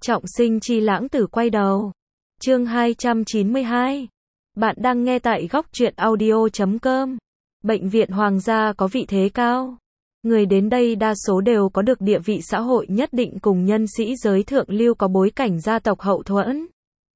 Trọng sinh chi lãng tử quay đầu. Chương 292. Bạn đang nghe tại góc truyện audio.com. Bệnh viện Hoàng gia có vị thế cao. Người đến đây đa số đều có được địa vị xã hội nhất định cùng nhân sĩ giới thượng lưu có bối cảnh gia tộc hậu thuẫn.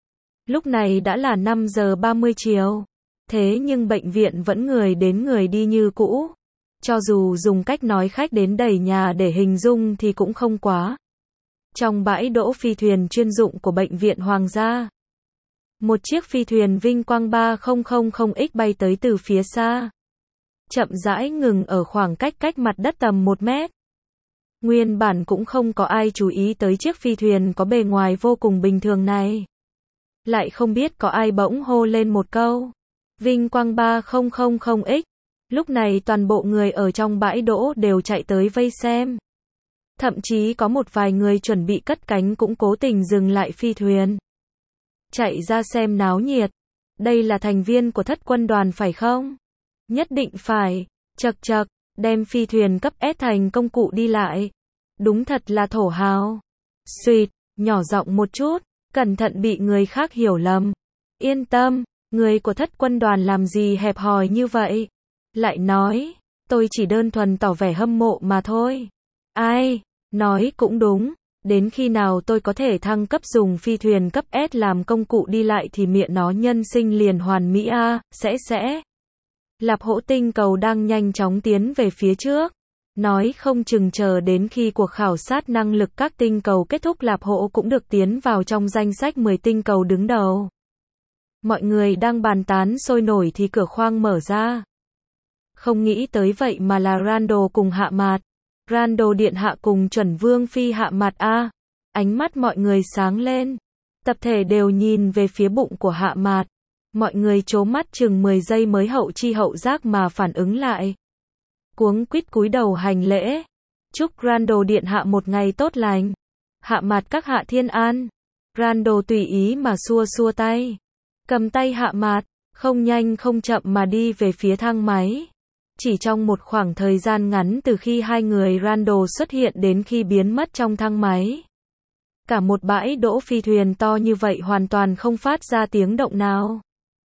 Lúc này đã là 5 giờ 30 chiều. Thế nhưng bệnh viện vẫn người đến người đi như cũ. Cho dù dùng cách nói khách đến đầy nhà để hình dung thì cũng không quá. Trong bãi đỗ phi thuyền chuyên dụng của bệnh viện Hoàng gia, một chiếc phi thuyền vinh quang 3000X bay tới từ phía xa. Chậm rãi ngừng ở khoảng cách mặt đất tầm 1 mét. Nguyên bản cũng không có ai chú ý tới chiếc phi thuyền có bề ngoài vô cùng bình thường này. Lại không biết có ai bỗng hô lên một câu. Vinh quang 3000X. Lúc này toàn bộ người ở trong bãi đỗ đều chạy tới vây xem. Thậm chí có một vài người chuẩn bị cất cánh cũng cố tình dừng lại phi thuyền. Chạy ra xem náo nhiệt. Đây là thành viên của thất quân đoàn phải không? Nhất định phải. Chật chật, đem phi thuyền cấp S thành công cụ đi lại. Đúng thật là thổ hào. Xuyệt, nhỏ giọng một chút, cẩn thận bị người khác hiểu lầm. Yên tâm, người của thất quân đoàn làm gì hẹp hòi như vậy? Lại nói, tôi chỉ đơn thuần tỏ vẻ hâm mộ mà thôi. Ai, nói cũng đúng, đến khi nào tôi có thể thăng cấp dùng phi thuyền cấp S làm công cụ đi lại thì miệng nó nhân sinh liền hoàn mỹ a, sẽ. Lạp Hỗ tinh cầu đang nhanh chóng tiến về phía trước. Nói không chừng chờ đến khi cuộc khảo sát năng lực các tinh cầu kết thúc Lạp Hỗ cũng được tiến vào trong danh sách 10 tinh cầu đứng đầu. Mọi người đang bàn tán sôi nổi thì cửa khoang mở ra. Không nghĩ tới vậy mà là Rando cùng Hạ Mạt. Rando điện hạ cùng chuẩn vương phi Hạ Mạt a. Ánh mắt mọi người sáng lên. Tập thể đều nhìn về phía bụng của Hạ Mạt. Mọi người trố mắt chừng 10 giây mới hậu chi hậu giác mà phản ứng lại. Cuống quýt cúi đầu hành lễ. Chúc Rando điện hạ một ngày tốt lành. Hạ Mạt các hạ thiên an. Rando tùy ý mà xua tay. Cầm tay Hạ Mạt, không nhanh không chậm mà đi về phía thang máy. Chỉ trong một khoảng thời gian ngắn từ khi hai người Rando xuất hiện đến khi biến mất trong thang máy. Cả một bãi đỗ phi thuyền to như vậy hoàn toàn không phát ra tiếng động nào.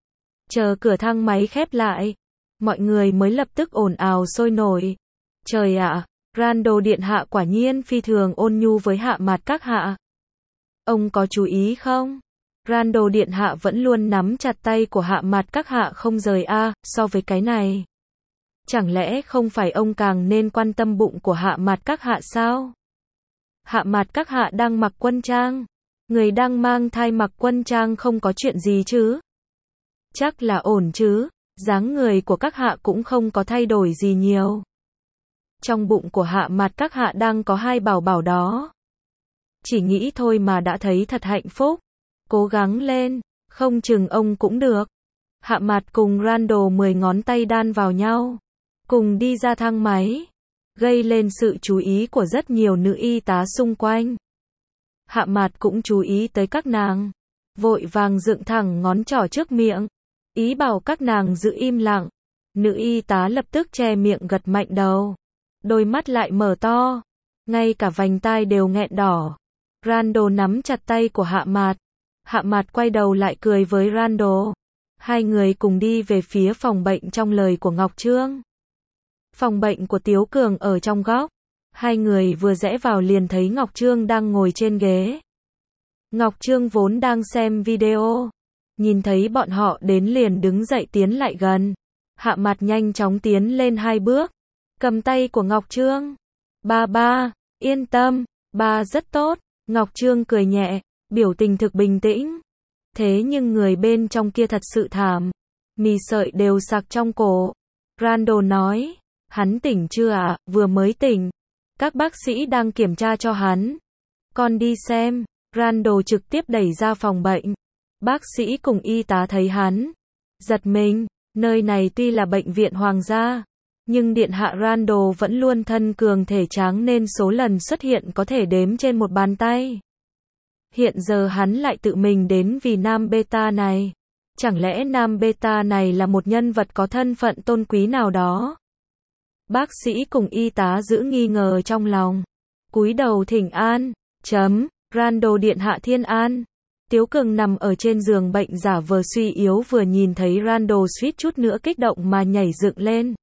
Chờ cửa thang máy khép lại, mọi người mới lập tức ồn ào sôi nổi. Trời ạ, Rando điện hạ quả nhiên phi thường ôn nhu với Hạ Mạt các hạ. Ông có chú ý không? Rando điện hạ vẫn luôn nắm chặt tay của Hạ Mạt các hạ không rời a, so với cái này. Chẳng lẽ không phải ông càng nên quan tâm bụng của Hạ Mạt các hạ sao? Hạ Mạt các hạ đang mặc quân trang. Người đang mang thai mặc quân trang không có chuyện gì chứ? Chắc là ổn chứ, dáng người của các hạ cũng không có thay đổi gì nhiều. Trong bụng của Hạ Mạt các hạ đang có 2 bảo bảo đó. Chỉ nghĩ thôi mà đã thấy thật hạnh phúc. Cố gắng lên, không chừng ông cũng được. Hạ Mạt cùng Rando 10 ngón tay đan vào nhau. Cùng đi ra thang máy. Gây lên sự chú ý của rất nhiều nữ y tá xung quanh. Hạ Mạt cũng chú ý tới các nàng. Vội vàng dựng thẳng ngón trỏ trước miệng. Ý bảo các nàng giữ im lặng. Nữ y tá lập tức che miệng gật mạnh đầu. Đôi mắt lại mở to. Ngay cả vành tai đều nghẹn đỏ. Rando nắm chặt tay của Hạ Mạt. Hạ Mạt quay đầu lại cười với Rando. Hai người cùng đi về phía phòng bệnh trong lời của Ngọc Trương. Phòng bệnh của Tiếu Cường ở trong góc. Hai người vừa rẽ vào liền thấy Ngọc Trương đang ngồi trên ghế. Ngọc Trương vốn đang xem video. Nhìn thấy bọn họ đến liền đứng dậy tiến lại gần. Hạ Mạt nhanh chóng tiến lên 2 bước. Cầm tay của Ngọc Trương. Ba, yên tâm, ba rất tốt. Ngọc Trương cười nhẹ, biểu tình thực bình tĩnh. Thế nhưng người bên trong kia thật sự thảm. Mì sợi đều sặc trong cổ. Rando nói, hắn tỉnh chưa ạ? Vừa mới tỉnh. Các bác sĩ đang kiểm tra cho hắn. Con đi xem. Rando trực tiếp đẩy ra phòng bệnh. Bác sĩ cùng y tá thấy hắn. Giật mình, nơi này tuy là bệnh viện Hoàng gia. Nhưng điện hạ Rando vẫn luôn thân cường thể tráng nên số lần xuất hiện có thể đếm trên một bàn tay. Hiện giờ hắn lại tự mình đến vì nam beta này. Chẳng lẽ nam beta này là một nhân vật có thân phận tôn quý nào đó? Bác sĩ cùng y tá giữ nghi ngờ trong lòng. Cúi đầu thỉnh an. Randall điện hạ thiên an. Tiếu Cường nằm ở trên giường bệnh giả vờ suy yếu vừa nhìn thấy Randall suýt chút nữa kích động mà nhảy dựng lên.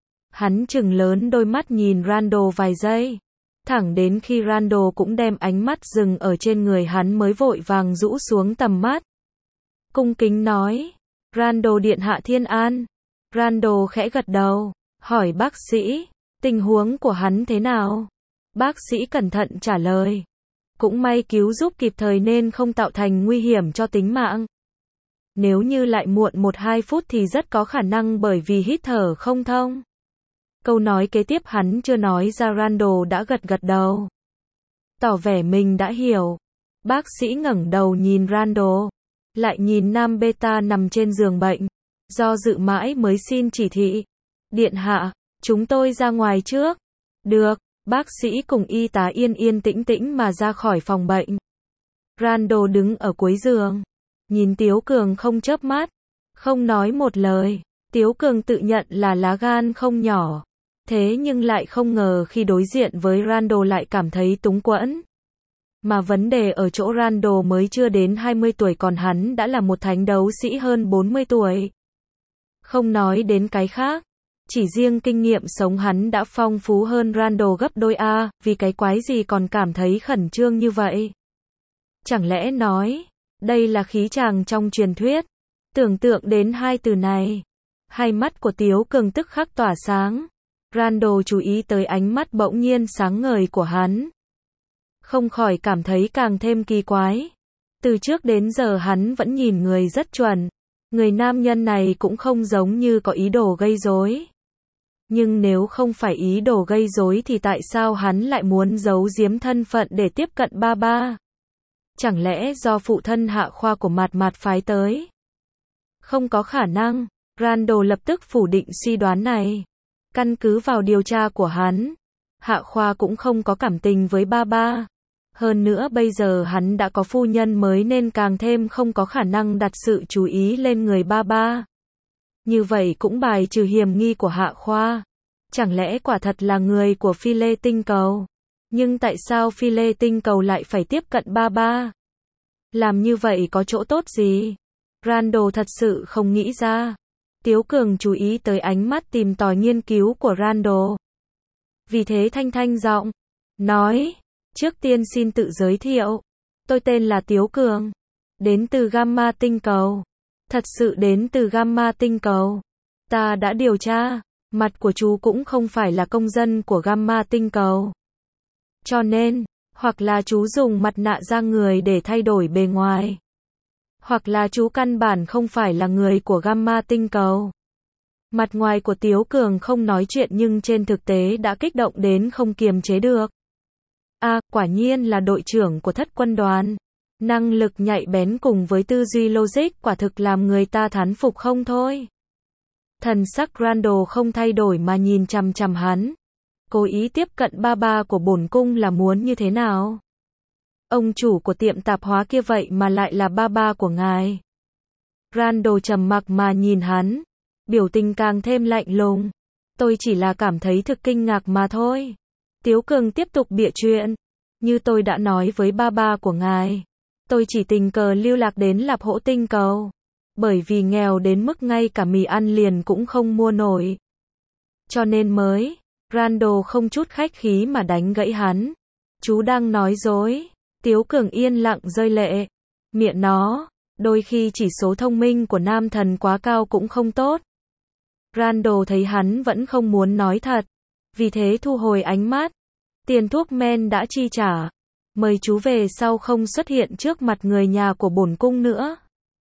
Hắn trừng lớn đôi mắt nhìn Randall vài giây. Thẳng đến khi Randall cũng đem ánh mắt dừng ở trên người hắn mới vội vàng rũ xuống tầm mắt. Cung kính nói. Randall điện hạ thiên an. Randall khẽ gật đầu. Hỏi bác sĩ. Tình huống của hắn thế nào? Bác sĩ cẩn thận trả lời. Cũng may cứu giúp kịp thời nên không tạo thành nguy hiểm cho tính mạng. Nếu như lại muộn 1-2 phút thì rất có khả năng bởi vì hít thở không thông. Câu nói kế tiếp hắn chưa nói ra Randall đã gật gật đầu. Tỏ vẻ mình đã hiểu. Bác sĩ ngẩng đầu nhìn Randall. Lại nhìn nam beta nằm trên giường bệnh. Do dự mãi mới xin chỉ thị. Điện hạ, chúng tôi ra ngoài trước. Được. Bác sĩ cùng y tá yên yên tĩnh tĩnh mà ra khỏi phòng bệnh. Randall đứng ở cuối giường. Nhìn Tiếu Cường không chớp mắt. Không nói một lời. Tiếu Cường tự nhận là lá gan không nhỏ. Thế nhưng lại không ngờ khi đối diện với Randall lại cảm thấy túng quẫn. Mà vấn đề ở chỗ Randall mới chưa đến 20 tuổi còn hắn đã là một thánh đấu sĩ hơn 40 tuổi. Không nói đến cái khác. Chỉ riêng kinh nghiệm sống hắn đã phong phú hơn Randall gấp đôi A, vì cái quái gì còn cảm thấy khẩn trương như vậy. Chẳng lẽ nói, đây là khí tràng trong truyền thuyết. Tưởng tượng đến hai từ này. Hai mắt của Tiếu Cường tức khắc tỏa sáng. Randall chú ý tới ánh mắt bỗng nhiên sáng ngời của hắn. Không khỏi cảm thấy càng thêm kỳ quái. Từ trước đến giờ hắn vẫn nhìn người rất chuẩn. Người nam nhân này cũng không giống như có ý đồ gây rối. Nhưng nếu không phải ý đồ gây rối thì tại sao hắn lại muốn giấu giếm thân phận để tiếp cận ba ba? Chẳng lẽ do phụ thân Hạ Khoa của Mạt Mạt phái tới? Không có khả năng. Randall lập tức phủ định suy đoán này. Căn cứ vào điều tra của hắn, Hạ Khoa cũng không có cảm tình với ba ba. Hơn nữa bây giờ hắn đã có phu nhân mới nên càng thêm không có khả năng đặt sự chú ý lên người ba ba. Như vậy cũng bài trừ hiểm nghi của Hạ Khoa. Chẳng lẽ quả thật là người của Phi Lê Tinh Cầu? Nhưng tại sao Phi Lê Tinh Cầu lại phải tiếp cận ba ba? Làm như vậy có chỗ tốt gì? Randall thật sự không nghĩ ra. Tiếu Cường chú ý tới ánh mắt tìm tòi nghiên cứu của Randall. Vì thế thanh thanh giọng nói, trước tiên xin tự giới thiệu. Tôi tên là Tiếu Cường. Đến từ Gamma Tinh Cầu. Thật sự đến từ Gamma Tinh Cầu. Ta đã điều tra. Mặt của chú cũng không phải là công dân của Gamma Tinh Cầu. Cho nên, hoặc là chú dùng mặt nạ da người để thay đổi bề ngoài. Hoặc là chú căn bản không phải là người của Gamma Tinh Cầu. Mặt ngoài của Tiếu Cường không nói chuyện nhưng trên thực tế đã kích động đến không kiềm chế được. Quả nhiên là đội trưởng của Thất Quân đoàn. Năng lực nhạy bén cùng với tư duy logic quả thực làm người ta thán phục không thôi. Thần sắc Randall không thay đổi mà nhìn chằm chằm hắn. Cố ý tiếp cận ba ba của bổn cung là muốn như thế nào? Ông chủ của tiệm tạp hóa kia vậy mà lại là ba ba của ngài. Randall trầm mặc mà nhìn hắn. Biểu tình càng thêm lạnh lùng. Tôi chỉ là cảm thấy thực kinh ngạc mà thôi. Tiếu Cường tiếp tục bịa chuyện. Như tôi đã nói với ba ba của ngài. Tôi chỉ tình cờ lưu lạc đến Lạp Hỗ Tinh Cầu. Bởi vì nghèo đến mức ngay cả mì ăn liền cũng không mua nổi. Cho nên mới. Randall không chút khách khí mà đánh gãy hắn. Chú đang nói dối. Tiếu Cường yên lặng rơi lệ. Miệng nó. Đôi khi chỉ số thông minh của nam thần quá cao cũng không tốt. Randall thấy hắn vẫn không muốn nói thật. Vì thế thu hồi ánh mắt. Tiền thuốc men đã chi trả. Mời chú về sau không xuất hiện trước mặt người nhà của bổn cung nữa.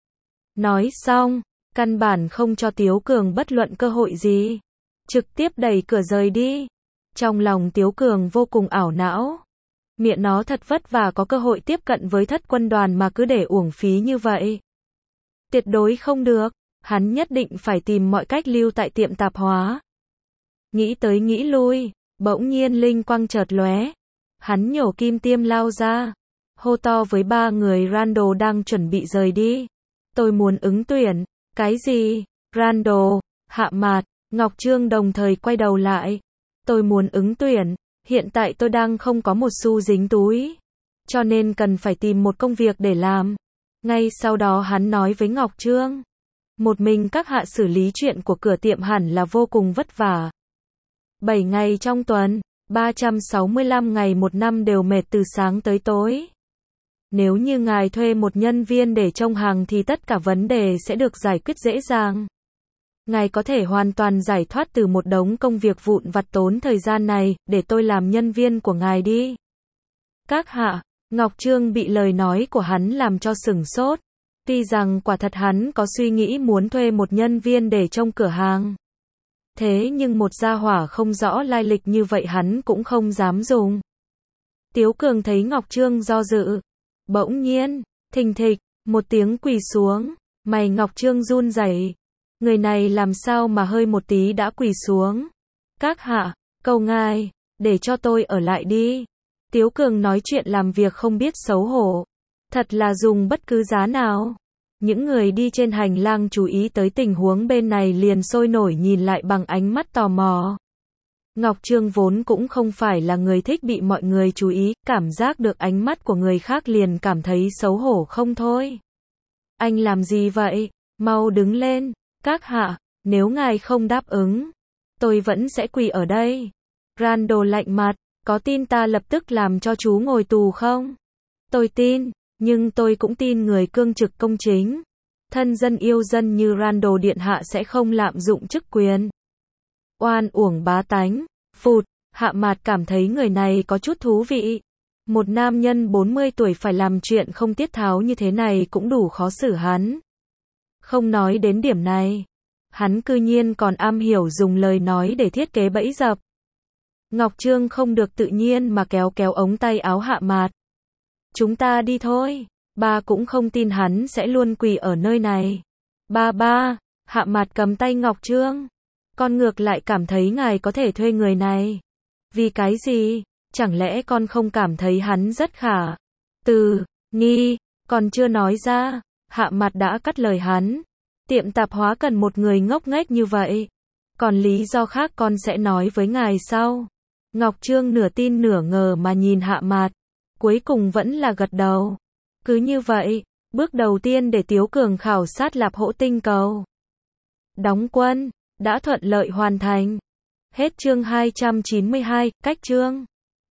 Nói xong, căn bản không cho Tiếu Cường bất luận cơ hội gì. Trực tiếp đẩy cửa rời đi. Trong lòng Tiếu Cường vô cùng ảo não. Miệng nó thật vất vả có cơ hội tiếp cận với Thất Quân đoàn mà cứ để uổng phí như vậy. Tuyệt đối không được. Hắn nhất định phải tìm mọi cách lưu tại tiệm tạp hóa. Nghĩ tới nghĩ lui, bỗng nhiên linh quang chợt lóe. Hắn nhổ kim tiêm lao ra. Hô to với ba người Randall đang chuẩn bị rời đi. Tôi muốn ứng tuyển. Cái gì? Randall, Hạ Mạt, Ngọc Trương đồng thời quay đầu lại. Tôi muốn ứng tuyển. Hiện tại tôi đang không có một xu dính túi. cho nên cần phải tìm một công việc để làm. Ngay sau đó hắn nói với Ngọc Trương, một mình các hạ xử lý chuyện của cửa tiệm hẳn là vô cùng vất vả. 7 ngày trong tuần, 365 ngày một năm đều mệt từ sáng tới tối. Nếu như ngài thuê một nhân viên để trông hàng thì tất cả vấn đề sẽ được giải quyết dễ dàng. Ngài có thể hoàn toàn giải thoát từ một đống công việc vụn vặt tốn thời gian này, để tôi làm nhân viên của ngài đi. Các hạ, Ngọc Trương bị lời nói của hắn làm cho sửng sốt. Tuy rằng quả thật hắn có suy nghĩ muốn thuê một nhân viên để trông cửa hàng. Thế nhưng một gia hỏa không rõ lai lịch như vậy hắn cũng không dám dùng. Tiếu Cường thấy Ngọc Trương do dự. Bỗng nhiên, thình thịch, một tiếng quỳ xuống. Mày Ngọc Trương run rẩy. Người này làm sao mà hơi một tí đã quỳ xuống. Các hạ, cầu ngài, để cho tôi ở lại đi. Tiếu Cường nói chuyện làm việc không biết xấu hổ. Thật là dùng bất cứ giá nào. Những người đi trên hành lang chú ý tới tình huống bên này liền sôi nổi nhìn lại bằng ánh mắt tò mò. Ngọc Trương vốn cũng không phải là người thích bị mọi người chú ý, cảm giác được ánh mắt của người khác liền cảm thấy xấu hổ không thôi. Anh làm gì vậy? Mau đứng lên. Các hạ, nếu ngài không đáp ứng, tôi vẫn sẽ quỳ ở đây. Randall lạnh mặt, có tin ta lập tức làm cho chú ngồi tù không? Tôi tin, nhưng tôi cũng tin người cương trực công chính. Thân dân yêu dân như Randall điện hạ sẽ không lạm dụng chức quyền. Oan uổng bá tánh, phụt, Hạ Mạt cảm thấy người này có chút thú vị. Một nam nhân 40 tuổi phải làm chuyện không tiết tháo như thế này cũng đủ khó xử hắn. Không nói đến điểm này, hắn cư nhiên còn am hiểu dùng lời nói để thiết kế bẫy dập. Ngọc Trương không được tự nhiên mà kéo kéo ống tay áo Hạ Mạt. Chúng ta đi thôi. Ba cũng không tin hắn sẽ luôn quỳ ở nơi này. Ba, Hạ Mạt cầm tay Ngọc Trương. Con ngược lại cảm thấy ngài có thể thuê người này. Vì cái gì? Chẳng lẽ con không cảm thấy hắn rất khả nghi, còn chưa nói ra. Hạ Mạt đã cắt lời hắn. Tiệm tạp hóa cần một người ngốc nghếch như vậy. Còn lý do khác con sẽ nói với ngài sau. Ngọc Trương nửa tin nửa ngờ mà nhìn Hạ Mạt. Cuối cùng vẫn là gật đầu. Cứ như vậy, bước đầu tiên để Tiếu Cường khảo sát Lạp Hỗ tinh cầu đóng quân đã thuận lợi hoàn thành. Hết chương 292, cách chương